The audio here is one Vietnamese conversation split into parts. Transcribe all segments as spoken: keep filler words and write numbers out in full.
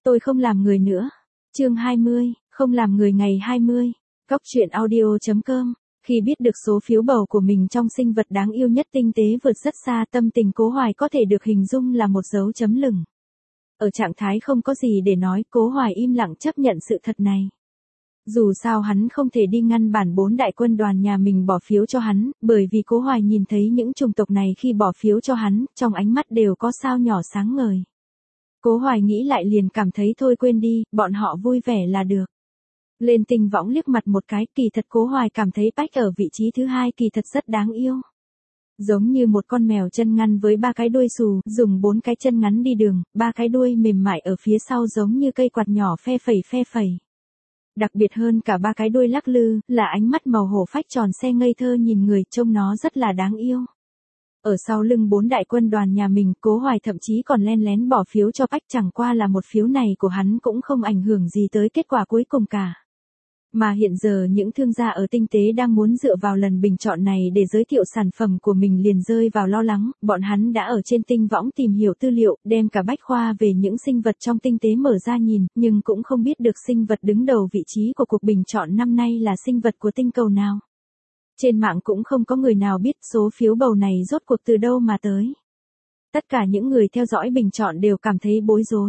Tôi không làm người nữa. Chương hai mươi, không làm người ngày hai mươi. Góc truyện audio chấm com. Khi biết được số phiếu bầu của mình trong sinh vật đáng yêu nhất tinh tế vượt rất xa, tâm tình Cố Hoài có thể được hình dung là một dấu chấm lửng. Ở trạng thái không có gì để nói, Cố Hoài im lặng chấp nhận sự thật này. Dù sao hắn không thể đi ngăn bản bốn đại quân đoàn nhà mình bỏ phiếu cho hắn, bởi vì Cố Hoài nhìn thấy những chủng tộc này khi bỏ phiếu cho hắn, trong ánh mắt đều có sao nhỏ sáng ngời. Cố Hoài nghĩ lại liền cảm thấy thôi quên đi, bọn họ vui vẻ là được. Lên Tinh Võng liếc mặt một cái, kỳ thật Cố Hoài cảm thấy Bách ở vị trí thứ hai kỳ thật rất đáng yêu. Giống như một con mèo chân ngắn với ba cái đuôi xù, dùng bốn cái chân ngắn đi đường, ba cái đuôi mềm mại ở phía sau giống như cây quạt nhỏ phe phẩy phe phẩy. Đặc biệt hơn cả ba cái đuôi lắc lư, là ánh mắt màu hổ phách tròn xe ngây thơ nhìn người, trông nó rất là đáng yêu. Ở sau lưng bốn đại quân đoàn nhà mình, Cố Hoài thậm chí còn len lén bỏ phiếu cho Bách, chẳng qua là một phiếu này của hắn cũng không ảnh hưởng gì tới kết quả cuối cùng cả. Mà hiện giờ những thương gia ở tinh tế đang muốn dựa vào lần bình chọn này để giới thiệu sản phẩm của mình liền rơi vào lo lắng, bọn hắn đã ở trên Tinh Võng tìm hiểu tư liệu, đem cả bách khoa về những sinh vật trong tinh tế mở ra nhìn, nhưng cũng không biết được sinh vật đứng đầu vị trí của cuộc bình chọn năm nay là sinh vật của tinh cầu nào. Trên mạng cũng không có người nào biết số phiếu bầu này rốt cuộc từ đâu mà tới. Tất cả những người theo dõi bình chọn đều cảm thấy bối rối.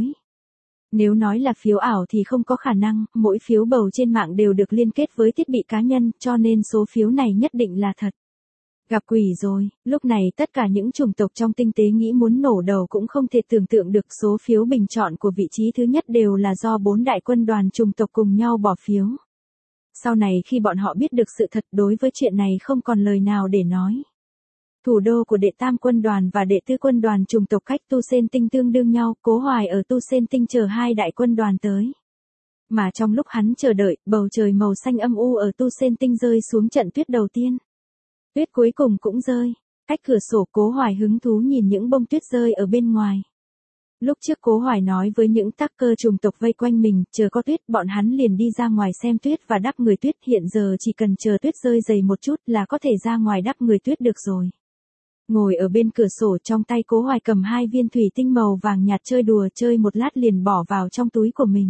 Nếu nói là phiếu ảo thì không có khả năng, mỗi phiếu bầu trên mạng đều được liên kết với thiết bị cá nhân, cho nên số phiếu này nhất định là thật. Gặp quỷ rồi, lúc này tất cả những chủng tộc trong tinh tế nghĩ muốn nổ đầu cũng không thể tưởng tượng được số phiếu bình chọn của vị trí thứ nhất đều là do bốn đại quân đoàn chủng tộc cùng nhau bỏ phiếu. Sau này khi bọn họ biết được sự thật, đối với chuyện này không còn lời nào để nói. Thủ đô của đệ tam quân đoàn và đệ tư quân đoàn chủng tộc cách Tu Sen Tinh tương đương nhau, Cố Hoài ở Tu Sen Tinh chờ hai đại quân đoàn tới. Mà trong lúc hắn chờ đợi, bầu trời màu xanh âm u ở Tu Sen Tinh rơi xuống trận tuyết đầu tiên. Tuyết cuối cùng cũng rơi. Cách cửa sổ, Cố Hoài hứng thú nhìn những bông tuyết rơi ở bên ngoài. Lúc trước Cố Hoài nói với những hacker chủng tộc vây quanh mình, chờ có tuyết, bọn hắn liền đi ra ngoài xem tuyết và đắp người tuyết, hiện giờ chỉ cần chờ tuyết rơi dày một chút là có thể ra ngoài đắp người tuyết được rồi. Ngồi ở bên cửa sổ, trong tay Cố Hoài cầm hai viên thủy tinh màu vàng nhạt chơi đùa, chơi một lát liền bỏ vào trong túi của mình.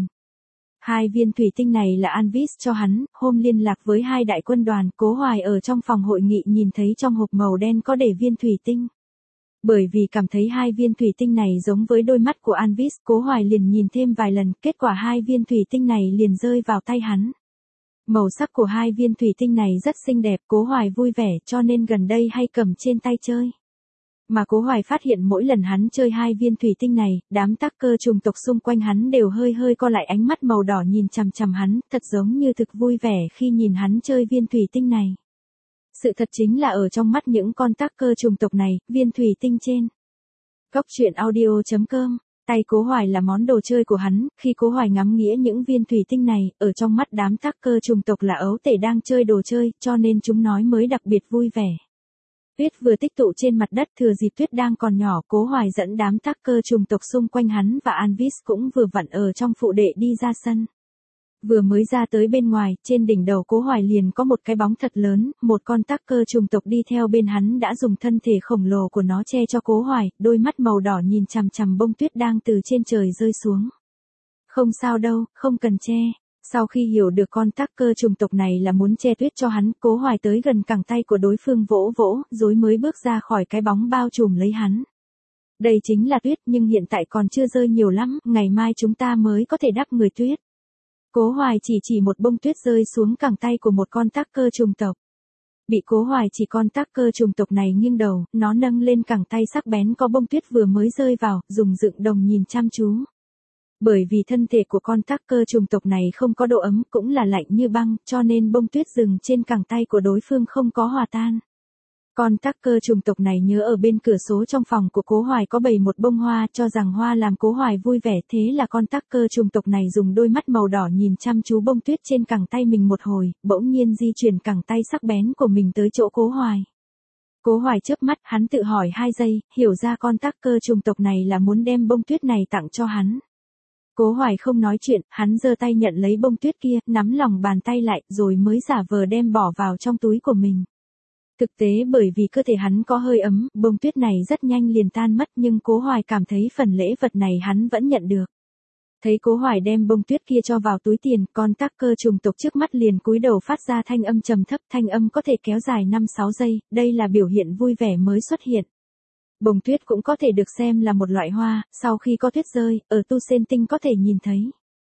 Hai viên thủy tinh này là Anvis cho hắn, hôm liên lạc với hai đại quân đoàn, Cố Hoài ở trong phòng hội nghị nhìn thấy trong hộp màu đen có để viên thủy tinh. Bởi vì cảm thấy hai viên thủy tinh này giống với đôi mắt của Anvis, Cố Hoài liền nhìn thêm vài lần, kết quả hai viên thủy tinh này liền rơi vào tay hắn. Màu sắc của hai viên thủy tinh này rất xinh đẹp, Cố Hoài vui vẻ cho nên gần đây hay cầm trên tay chơi. Mà Cố Hoài phát hiện mỗi lần hắn chơi hai viên thủy tinh này, đám hacker chủng tộc xung quanh hắn đều hơi hơi co lại ánh mắt màu đỏ nhìn chằm chằm hắn, thật giống như thực vui vẻ khi nhìn hắn chơi viên thủy tinh này. Sự thật chính là ở trong mắt những con hacker chủng tộc này, viên thủy tinh trên. Góc truyện audio chấm com. Tay Cố Hoài là món đồ chơi của hắn, khi Cố Hoài ngắm nghĩa những viên thủy tinh này, ở trong mắt đám hacker chủng tộc là ấu tể đang chơi đồ chơi, cho nên chúng nói mới đặc biệt vui vẻ. Tuyết vừa tích tụ trên mặt đất, thừa dịp tuyết đang còn nhỏ, Cố Hoài dẫn đám hacker chủng tộc xung quanh hắn và Anvis cũng vừa vặn ở trong phụ đệ đi ra sân. Vừa mới ra tới bên ngoài, trên đỉnh đầu Cố Hoài liền có một cái bóng thật lớn, một con hacker chủng tộc đi theo bên hắn đã dùng thân thể khổng lồ của nó che cho Cố Hoài, đôi mắt màu đỏ nhìn chằm chằm bông tuyết đang từ trên trời rơi xuống. Không sao đâu, không cần che. Sau khi hiểu được con hacker chủng tộc này là muốn che tuyết cho hắn, Cố Hoài tới gần cẳng tay của đối phương vỗ vỗ, rồi mới bước ra khỏi cái bóng bao trùm lấy hắn. Đây chính là tuyết, nhưng hiện tại còn chưa rơi nhiều lắm, ngày mai chúng ta mới có thể đắp người tuyết. Cố Hoài chỉ chỉ một bông tuyết rơi xuống cẳng tay của một con hacker chủng tộc. Bị Cố Hoài chỉ, con hacker chủng tộc này nghiêng đầu, nó nâng lên cẳng tay sắc bén có bông tuyết vừa mới rơi vào, dùng dựng đồng nhìn chăm chú. Bởi vì thân thể của con hacker chủng tộc này không có độ ấm, cũng là lạnh như băng, cho nên bông tuyết rừng trên cẳng tay của đối phương không có hòa tan. Con hacker chủng tộc này nhớ ở bên cửa sổ trong phòng của Cố Hoài có bày một bông hoa, cho rằng hoa làm Cố Hoài vui vẻ, thế là con hacker chủng tộc này dùng đôi mắt màu đỏ nhìn chăm chú bông tuyết trên cẳng tay mình một hồi, bỗng nhiên di chuyển cẳng tay sắc bén của mình tới chỗ Cố Hoài. Cố Hoài chớp mắt, hắn tự hỏi hai giây, hiểu ra con hacker chủng tộc này là muốn đem bông tuyết này tặng cho hắn. Cố Hoài không nói chuyện, hắn giơ tay nhận lấy bông tuyết kia, nắm lòng bàn tay lại, rồi mới giả vờ đem bỏ vào trong túi của mình. Thực tế bởi vì cơ thể hắn có hơi ấm, bông tuyết này rất nhanh liền tan mất, nhưng Cố Hoài cảm thấy phần lễ vật này hắn vẫn nhận được. Thấy Cố Hoài đem bông tuyết kia cho vào túi tiền, con Tucker trùng tộc trước mắt liền cúi đầu phát ra thanh âm trầm thấp, thanh âm có thể kéo dài năm sáu giây, đây là biểu hiện vui vẻ mới xuất hiện. Bông tuyết cũng có thể được xem là một loại hoa, sau khi có tuyết rơi, ở Tu Sen Tinh có thể nhìn thấy.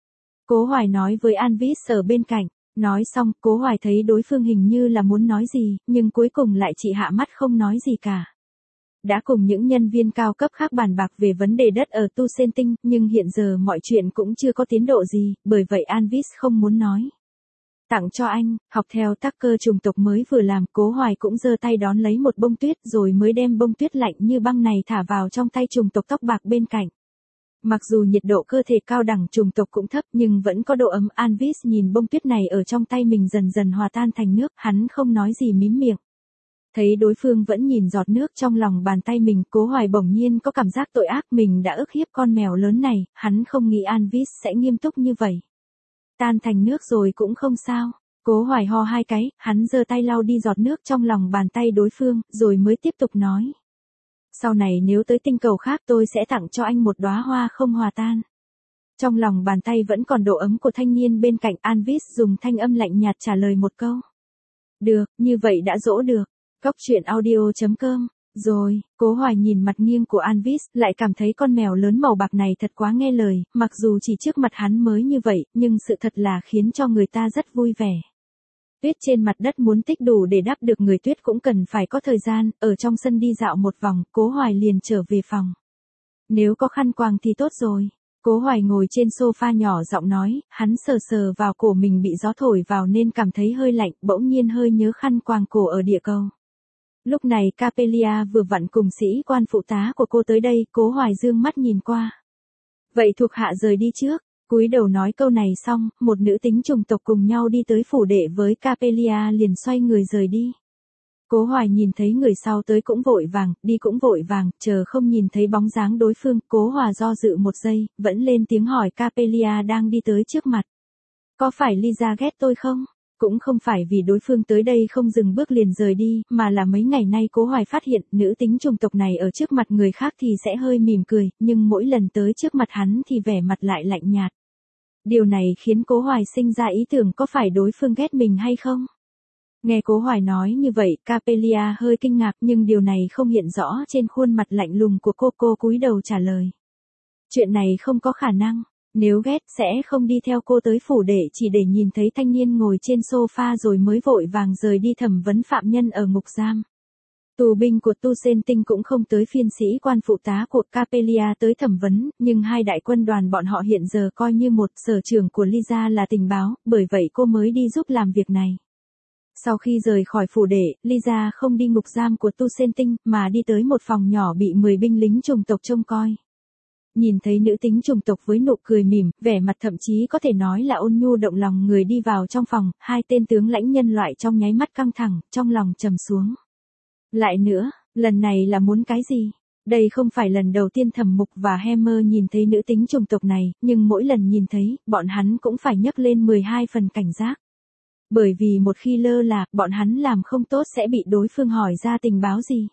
Cố Hoài nói với Anvis ở bên cạnh, nói xong, Cố Hoài thấy đối phương hình như là muốn nói gì, nhưng cuối cùng lại chỉ hạ mắt không nói gì cả. Đã cùng những nhân viên cao cấp khác bàn bạc về vấn đề đất ở Tu Sen Tinh, nhưng hiện giờ mọi chuyện cũng chưa có tiến độ gì, bởi vậy Anvis không muốn nói. Tặng cho anh, học theo Tucker trùng tộc mới vừa làm, Cố Hoài cũng giơ tay đón lấy một bông tuyết rồi mới đem bông tuyết lạnh như băng này thả vào trong tay trùng tộc tóc bạc bên cạnh. Mặc dù nhiệt độ cơ thể cao đẳng trùng tộc cũng thấp nhưng vẫn có độ ấm. Anvis nhìn bông tuyết này ở trong tay mình dần dần hòa tan thành nước, hắn không nói gì mím miệng. Thấy đối phương vẫn nhìn giọt nước trong lòng bàn tay mình, Cố Hoài bỗng nhiên có cảm giác tội ác, mình đã ức hiếp con mèo lớn này, hắn không nghĩ Anvis sẽ nghiêm túc như vậy. Tan thành nước rồi cũng không sao. Cố Hoài ho hai cái, hắn giơ tay lau đi giọt nước trong lòng bàn tay đối phương, rồi mới tiếp tục nói. Sau này nếu tới tinh cầu khác tôi sẽ tặng cho anh một đóa hoa không hòa tan. Trong lòng bàn tay vẫn còn độ ấm của thanh niên bên cạnh, Anvis dùng thanh âm lạnh nhạt trả lời một câu. Được, như vậy đã dỗ được. Cóc truyện audio chấm com. Rồi, Cố Hoài nhìn mặt nghiêng của Anvis, lại cảm thấy con mèo lớn màu bạc này thật quá nghe lời, mặc dù chỉ trước mặt hắn mới như vậy, nhưng sự thật là khiến cho người ta rất vui vẻ. Tuyết trên mặt đất muốn tích đủ để đắp được người tuyết cũng cần phải có thời gian, ở trong sân đi dạo một vòng, Cố Hoài liền trở về phòng. Nếu có khăn quàng thì tốt rồi. Cố Hoài ngồi trên sofa nhỏ giọng nói, hắn sờ sờ vào cổ mình bị gió thổi vào nên cảm thấy hơi lạnh, bỗng nhiên hơi nhớ khăn quàng cổ ở địa cầu. Lúc này Capellia vừa vặn cùng sĩ quan phụ tá của cô tới đây, Cố Hoài dương mắt nhìn qua. Vậy thuộc hạ rời đi trước. Cúi đầu nói câu này xong, một nữ tính chủng tộc cùng nhau đi tới phủ đệ với Capellia liền xoay người rời đi. Cố Hoài nhìn thấy người sau tới cũng vội vàng, đi cũng vội vàng, chờ không nhìn thấy bóng dáng đối phương, Cố Hoài do dự một giây, vẫn lên tiếng hỏi Capellia đang đi tới trước mặt. Có phải Lisa ghét tôi không? Cũng không phải vì đối phương tới đây không dừng bước liền rời đi, mà là mấy ngày nay Cố Hoài phát hiện nữ tính chủng tộc này ở trước mặt người khác thì sẽ hơi mỉm cười, nhưng mỗi lần tới trước mặt hắn thì vẻ mặt lại lạnh nhạt. Điều này khiến Cố Hoài sinh ra ý tưởng có phải đối phương ghét mình hay không? Nghe Cố Hoài nói như vậy, Capellia hơi kinh ngạc nhưng điều này không hiện rõ trên khuôn mặt lạnh lùng của cô. Cô cúi đầu trả lời. Chuyện này không có khả năng. Nếu ghét sẽ không đi theo cô tới phủ để chỉ để nhìn thấy thanh niên ngồi trên sofa rồi mới vội vàng rời đi thẩm vấn phạm nhân ở ngục giam. Tù binh của Tu Sen Tinh cũng không tới phiên sĩ quan phụ tá của Capellia tới thẩm vấn, nhưng hai đại quân đoàn bọn họ hiện giờ coi như một. Sở trưởng của Lisa là tình báo, bởi vậy cô mới đi giúp làm việc này. Sau khi rời khỏi phủ đệ, Lisa không đi ngục giam của Tu Sen Tinh, mà đi tới một phòng nhỏ bị mười binh lính chủng tộc trông coi. Nhìn thấy nữ tính chủng tộc với nụ cười mỉm, vẻ mặt thậm chí có thể nói là ôn nhu động lòng người đi vào trong phòng, hai tên tướng lãnh nhân loại trong nháy mắt căng thẳng, trong lòng trầm xuống. Lại nữa, lần này là muốn cái gì? Đây không phải lần đầu tiên Thẩm Mục và Hammer nhìn thấy nữ tính chủng tộc này, nhưng mỗi lần nhìn thấy, bọn hắn cũng phải nhấc lên mười hai phần cảnh giác. Bởi vì một khi lơ là, bọn hắn làm không tốt sẽ bị đối phương hỏi ra tình báo gì.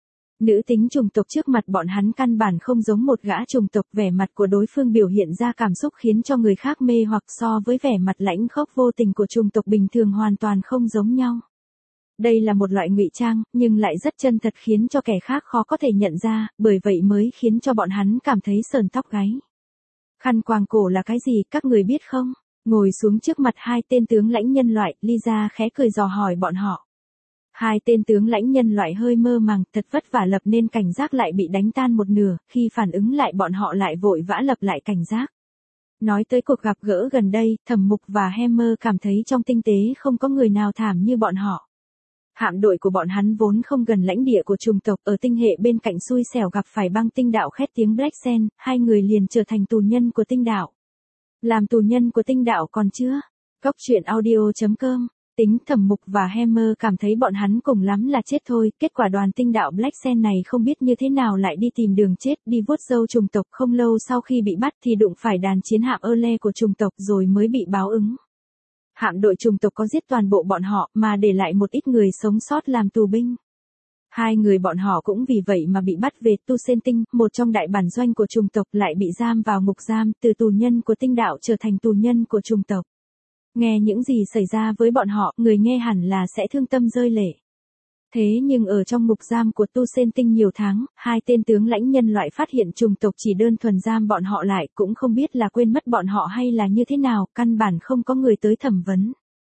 Nữ tính chủng tộc trước mặt bọn hắn căn bản không giống một gã chủng tộc, vẻ mặt của đối phương biểu hiện ra cảm xúc khiến cho người khác mê hoặc, so với vẻ mặt lãnh khốc vô tình của chủng tộc bình thường hoàn toàn không giống nhau. Đây là một loại ngụy trang, nhưng lại rất chân thật khiến cho kẻ khác khó có thể nhận ra, bởi vậy mới khiến cho bọn hắn cảm thấy sờn tóc gáy. Khăn quàng cổ là cái gì, các người biết không? Ngồi xuống trước mặt hai tên tướng lãnh nhân loại, Lisa khẽ cười dò hỏi bọn họ. Hai tên tướng lãnh nhân loại hơi mơ màng, thật vất vả lập nên cảnh giác lại bị đánh tan một nửa, khi phản ứng lại bọn họ lại vội vã lập lại cảnh giác. Nói tới cuộc gặp gỡ gần đây, Thẩm Mục và Hammer cảm thấy trong tinh tế không có người nào thảm như bọn họ. Hạm đội của bọn hắn vốn không gần lãnh địa của chủng tộc, ở tinh hệ bên cạnh xui xẻo gặp phải băng tinh đạo khét tiếng Black Sen, hai người liền trở thành tù nhân của tinh đạo. Làm tù nhân của tinh đạo còn chưa? Cóc truyện audio chấm com. Tính Thẩm Mục và Hammer cảm thấy bọn hắn cùng lắm là chết thôi, kết quả đoàn tinh đạo Black Sen này không biết như thế nào lại đi tìm đường chết, đi vuốt râu chủng tộc, không lâu sau khi bị bắt thì đụng phải đàn chiến hạm Erle của chủng tộc rồi mới bị báo ứng. Hạm đội chủng tộc có giết toàn bộ bọn họ mà để lại một ít người sống sót làm tù binh. Hai người bọn họ cũng vì vậy mà bị bắt về Tu Sen Tinh, một trong đại bản doanh của chủng tộc, lại bị giam vào ngục giam, từ tù nhân của tinh đạo trở thành tù nhân của chủng tộc. Nghe những gì xảy ra với bọn họ, người nghe hẳn là sẽ thương tâm rơi lệ. Thế nhưng ở trong ngục giam của Tu Sen Tinh nhiều tháng, hai tên tướng lãnh nhân loại phát hiện chủng tộc chỉ đơn thuần giam bọn họ lại, cũng không biết là quên mất bọn họ hay là như thế nào, căn bản không có người tới thẩm vấn.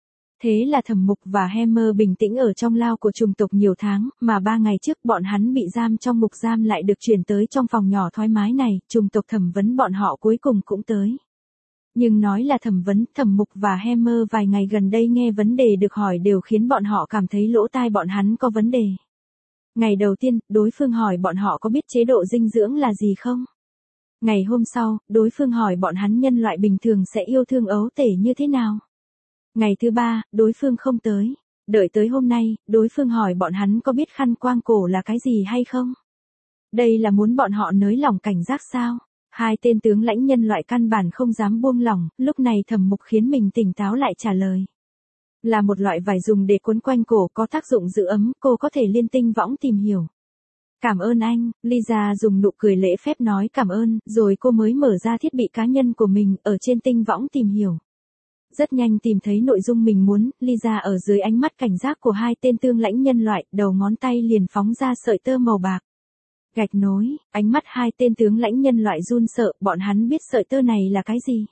Thế là Thẩm Mục và Hammer bình tĩnh ở trong lao của chủng tộc nhiều tháng, mà ba ngày trước bọn hắn bị giam trong ngục giam lại được chuyển tới trong phòng nhỏ thoải mái này, chủng tộc thẩm vấn bọn họ cuối cùng cũng tới. Nhưng nói là thẩm vấn, Thẩm Mục và Hammer vài ngày gần đây nghe vấn đề được hỏi đều khiến bọn họ cảm thấy lỗ tai bọn hắn có vấn đề. Ngày đầu tiên, đối phương hỏi bọn họ có biết chế độ dinh dưỡng là gì không? Ngày hôm sau, đối phương hỏi bọn hắn nhân loại bình thường sẽ yêu thương ấu tể như thế nào? Ngày thứ ba, đối phương không tới. Đợi tới hôm nay, đối phương hỏi bọn hắn có biết khăn quang cổ là cái gì hay không? Đây là muốn bọn họ nới lỏng cảnh giác sao? Hai tên tướng lãnh nhân loại căn bản không dám buông lỏng, lúc này Thẩm Mục khiến mình tỉnh táo lại trả lời. Là một loại vải dùng để quấn quanh cổ có tác dụng giữ ấm, cô có thể liên tinh võng tìm hiểu. Cảm ơn anh, Lisa dùng nụ cười lễ phép nói cảm ơn, rồi cô mới mở ra thiết bị cá nhân của mình ở trên tinh võng tìm hiểu. Rất nhanh tìm thấy nội dung mình muốn, Lisa ở dưới ánh mắt cảnh giác của hai tên tướng lãnh nhân loại, đầu ngón tay liền phóng ra sợi tơ màu bạc. Gạch nối, ánh mắt hai tên tướng lãnh nhân loại run sợ, bọn hắn biết sợi tơ này là cái gì.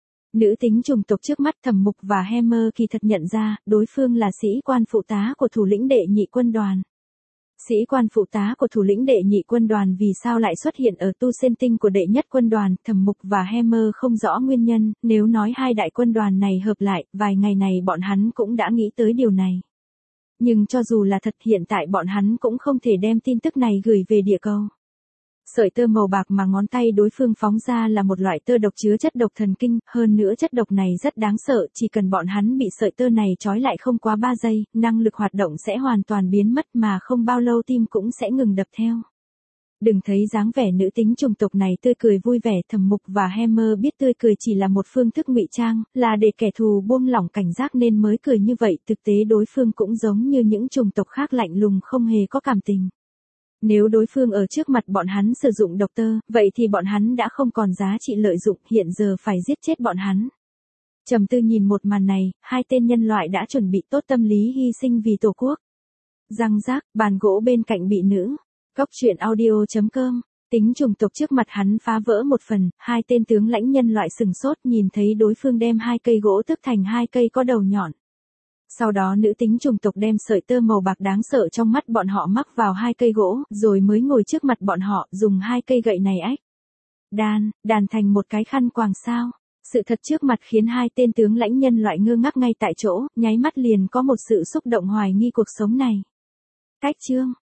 Nữ tính chủng tộc trước mắt Thẩm Mục và Hammer kỳ thật nhận ra, đối phương là sĩ quan phụ tá của thủ lĩnh đệ nhị quân đoàn. Sĩ quan phụ tá của thủ lĩnh đệ nhị quân đoàn vì sao lại xuất hiện ở Tu Sen Tinh của đệ nhất quân đoàn, Thẩm Mục và Hammer không rõ nguyên nhân, nếu nói hai đại quân đoàn này hợp lại, vài ngày này bọn hắn cũng đã nghĩ tới điều này. Nhưng cho dù là thật hiện tại bọn hắn cũng không thể đem tin tức này gửi về địa cầu. Sợi tơ màu bạc mà ngón tay đối phương phóng ra là một loại tơ độc chứa chất độc thần kinh, hơn nữa chất độc này rất đáng sợ, chỉ cần bọn hắn bị sợi tơ này trói lại không quá ba giây, năng lực hoạt động sẽ hoàn toàn biến mất mà không bao lâu tim cũng sẽ ngừng đập theo. Đừng thấy dáng vẻ nữ tính chủng tộc này tươi cười vui vẻ, Thẩm Mục và Hammer biết tươi cười chỉ là một phương thức ngụy trang, là để kẻ thù buông lỏng cảnh giác nên mới cười như vậy, thực tế đối phương cũng giống như những chủng tộc khác lạnh lùng không hề có cảm tình. Nếu đối phương ở trước mặt bọn hắn sử dụng độc tơ, vậy thì bọn hắn đã không còn giá trị lợi dụng, hiện giờ phải giết chết bọn hắn. Trầm tư nhìn một màn này, hai tên nhân loại đã chuẩn bị tốt tâm lý hy sinh vì tổ quốc. Răng rác, bàn gỗ bên cạnh bị nữ. Góc truyện audio chấm com, tính chủng tộc trước mặt hắn phá vỡ một phần, hai tên tướng lãnh nhân loại sừng sốt nhìn thấy đối phương đem hai cây gỗ tức thành hai cây có đầu nhọn. Sau đó nữ tính chủng tộc đem sợi tơ màu bạc đáng sợ trong mắt bọn họ mắc vào hai cây gỗ, rồi mới ngồi trước mặt bọn họ, dùng hai cây gậy này ách. Đàn, đàn thành một cái khăn quàng sao. Sự thật trước mặt khiến hai tên tướng lãnh nhân loại ngơ ngác ngay tại chỗ, nháy mắt liền có một sự xúc động hoài nghi cuộc sống này. Cách chương